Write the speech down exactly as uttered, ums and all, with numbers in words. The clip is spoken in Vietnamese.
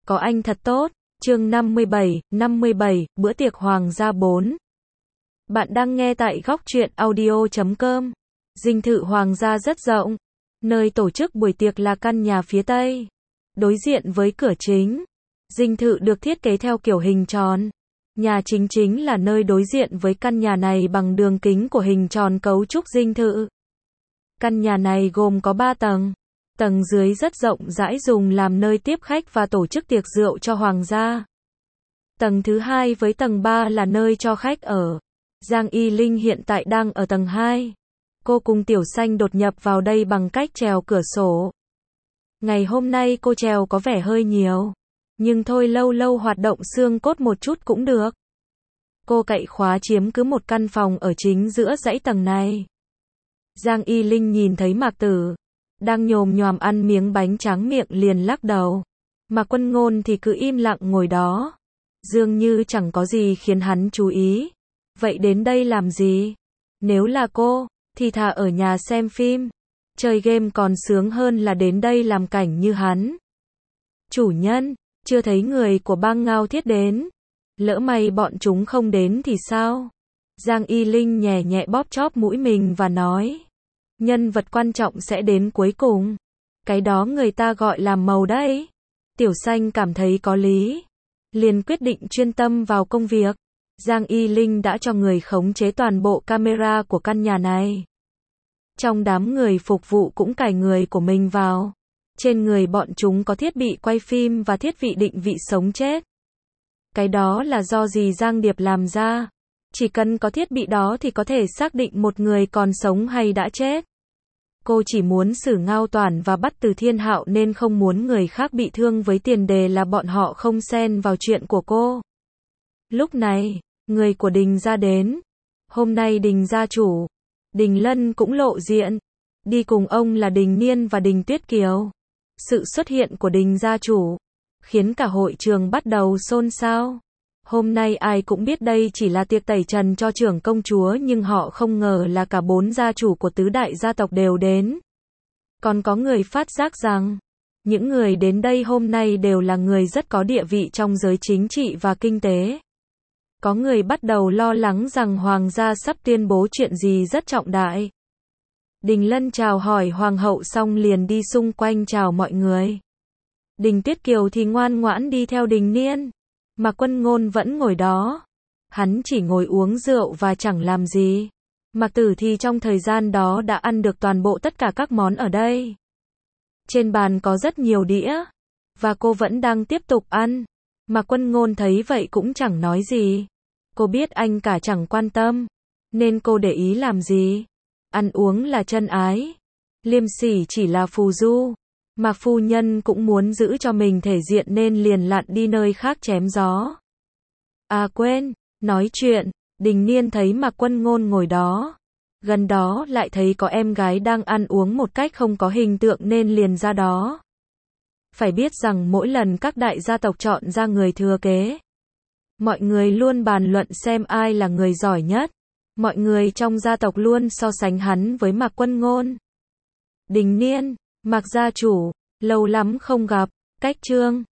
có anh thật tốt. Chương năm mươi bảy, năm mươi bảy, bữa tiệc hoàng gia bốn. Bạn đang nghe tại góc truyện audio chấm com. Dinh thự hoàng gia rất rộng. Nơi tổ chức buổi tiệc là căn nhà phía tây, đối diện với cửa chính. Dinh thự được thiết kế theo kiểu hình tròn. Nhà chính chính là nơi đối diện với căn nhà này bằng đường kính của hình tròn cấu trúc dinh thự. Căn nhà này gồm có ba tầng. Tầng dưới rất rộng rãi dùng làm nơi tiếp khách và tổ chức tiệc rượu cho hoàng gia. Tầng thứ hai với tầng ba là nơi cho khách ở. Giang Y Linh hiện tại đang ở tầng hai. Cô cùng Tiểu Xanh đột nhập vào đây bằng cách trèo cửa sổ. Ngày hôm nay cô trèo có vẻ hơi nhiều. Nhưng thôi, lâu lâu hoạt động xương cốt một chút cũng được. Cô cậy khóa chiếm cứ một căn phòng ở chính giữa dãy tầng này. Giang Y Linh nhìn thấy Mạc Tử đang nhồm nhoàm ăn miếng bánh tráng miệng liền lắc đầu. Mạc Quân Ngôn thì cứ im lặng ngồi đó. Dường như chẳng có gì khiến hắn chú ý. Vậy đến đây làm gì? Nếu là cô, thì thà ở nhà xem phim, chơi game còn sướng hơn là đến đây làm cảnh như hắn. Chủ nhân, chưa thấy người của bang Ngao Thiết đến. Lỡ may bọn chúng không đến thì sao? Giang Y Linh nhẹ nhẹ bóp chóp mũi mình và nói. Nhân vật quan trọng sẽ đến cuối cùng. Cái đó người ta gọi là màu đấy. Tiểu Xanh cảm thấy có lý. Liền quyết định chuyên tâm vào công việc. Giang Y Linh đã cho người khống chế toàn bộ camera của căn nhà này. Trong đám người phục vụ cũng cài người của mình vào. Trên người bọn chúng có thiết bị quay phim và thiết bị định vị sống chết. Cái đó là do dì Giang Điệp làm ra. Chỉ cần có thiết bị đó thì có thể xác định một người còn sống hay đã chết. Cô chỉ muốn xử Ngao Toản và bắt Từ Thiên Hạo nên không muốn người khác bị thương với tiền đề là bọn họ không xen vào chuyện của cô. Lúc này, người của Đình gia đến. Hôm nay Đình gia chủ, Đình Lân cũng lộ diện. Đi cùng ông là Đình Niên và Đình Tuyết Kiều. Sự xuất hiện của Đình gia chủ khiến cả hội trường bắt đầu xôn xao. Hôm nay ai cũng biết đây chỉ là tiệc tẩy trần cho trưởng công chúa nhưng họ không ngờ là cả bốn gia chủ của tứ đại gia tộc đều đến. Còn có người phát giác rằng, những người đến đây hôm nay đều là người rất có địa vị trong giới chính trị và kinh tế. Có người bắt đầu lo lắng rằng hoàng gia sắp tuyên bố chuyện gì rất trọng đại. Đình Lân chào hỏi hoàng hậu xong liền đi xung quanh chào mọi người. Đình Tuyết Kiều thì ngoan ngoãn đi theo Đình Niên. Mạc Quân Ngôn vẫn ngồi đó. Hắn chỉ ngồi uống rượu và chẳng làm gì. Mạc Tử thì trong thời gian đó đã ăn được toàn bộ tất cả các món ở đây. Trên bàn có rất nhiều đĩa. Và cô vẫn đang tiếp tục ăn. Mạc Quân Ngôn thấy vậy cũng chẳng nói gì. Cô biết anh cả chẳng quan tâm. Nên cô để ý làm gì. Ăn uống là chân ái. Liêm sỉ chỉ là phù du. Mạc phu nhân cũng muốn giữ cho mình thể diện nên liền lặn đi nơi khác chém gió. À quên, nói chuyện, Đình Niên thấy Mạc Quân Ngôn ngồi đó. Gần đó lại thấy có em gái đang ăn uống một cách không có hình tượng nên liền ra đó. Phải biết rằng mỗi lần các đại gia tộc chọn ra người thừa kế, mọi người luôn bàn luận xem ai là người giỏi nhất. Mọi người trong gia tộc luôn so sánh hắn với Mạc Quân Ngôn. Đình Niên, Mạc gia chủ, lâu lắm không gặp, cách chương.